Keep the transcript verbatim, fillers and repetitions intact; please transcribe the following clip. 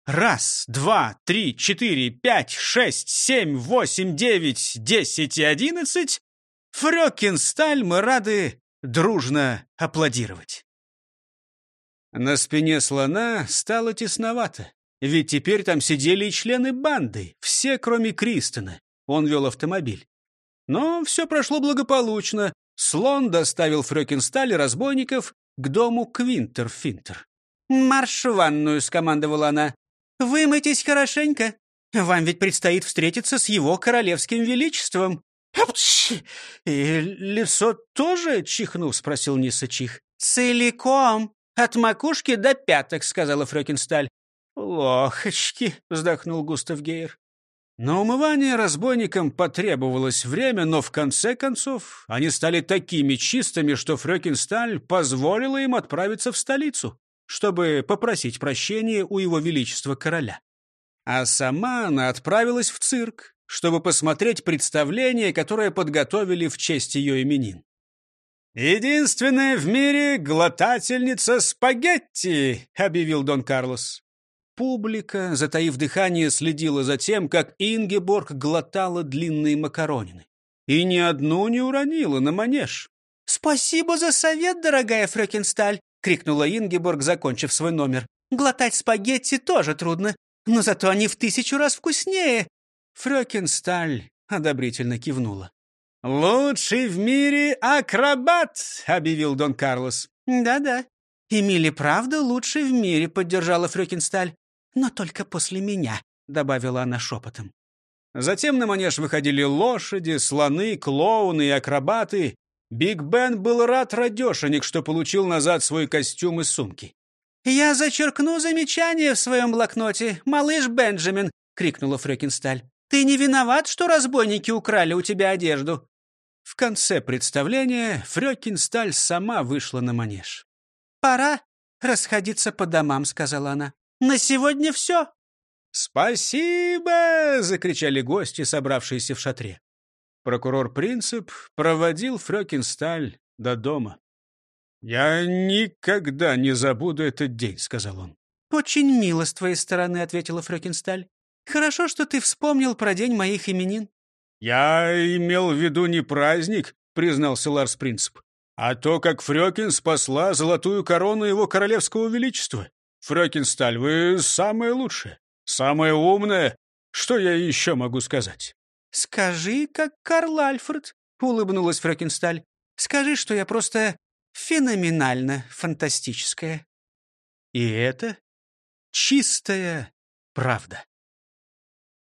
Раз, два, три, четыре, пять, шесть, семь, восемь, девять, десять и одиннадцать Фрёкинсталь мы рады дружно аплодировать. На спине слона стало тесновато, ведь теперь там сидели и члены банды, все, кроме Кристена. Он вел автомобиль. Но все прошло благополучно. Слон доставил Фрёкинсталь и разбойников к дому Квинтер-Финтер. «Марш в ванную», — скомандовала она. «Вымойтесь хорошенько. Вам ведь предстоит встретиться с его королевским величеством». «Апчхи! И лицо тоже чихнул?» — спросил Ниса Чих. «Целиком, от макушки до пяток», — сказала Фрёкинсталь. «Лохочки!» — вздохнул Густав Гейер. На умывание разбойникам потребовалось время, но в конце концов они стали такими чистыми, что Фрёкинсталь позволила им отправиться в столицу, чтобы попросить прощения у его величества короля. А сама она отправилась в цирк, чтобы посмотреть представление, которое подготовили в честь ее именин. «Единственная в мире глотательница спагетти», — объявил Дон Карлос. Публика, затаив дыхание, следила за тем, как Ингеборг глотала длинные макаронины. И ни одну не уронила на манеж. «Спасибо за совет, дорогая Фрёкинсталь!» — крикнула Ингеборг, закончив свой номер. «Глотать спагетти тоже трудно, но зато они в тысячу раз вкуснее!» Фрёкинсталь одобрительно кивнула. «Лучший в мире акробат!» — объявил Дон Карлос. «Да-да, Эмили правда лучший в мире», — поддержала Фрёкинсталь. «Но только после меня», — добавила она шепотом. Затем на манеж выходили лошади, слоны, клоуны и акробаты. Биг Бен был рад радешенек, что получил назад свой костюм и сумки. «Я зачеркну замечание в своем блокноте, малыш Бенджамин», — крикнула Фрёкинсталь. «Ты не виноват, что разбойники украли у тебя одежду?» В конце представления Фрёкинсталь сама вышла на манеж. «Пора расходиться по домам», — сказала она. «На сегодня все». «Спасибо!» — закричали гости, собравшиеся в шатре. Прокурор Принцип проводил Фрёкинсталь до дома. «Я никогда не забуду этот день», — сказал он. «Очень мило с твоей стороны», — ответила Фрёкинсталь. «Хорошо, что ты вспомнил про день моих именин». «Я имел в виду не праздник», — признался Ларс Принцип, «а то, как Фрёкин спасла золотую корону его королевского величества. Фрёкинсталь, вы самая лучшая, самая умная. Что я еще могу сказать?» «Скажи, как Карл Альфред», — улыбнулась Фрёкинсталь. «Скажи, что я просто феноменально фантастическая». И это чистая правда.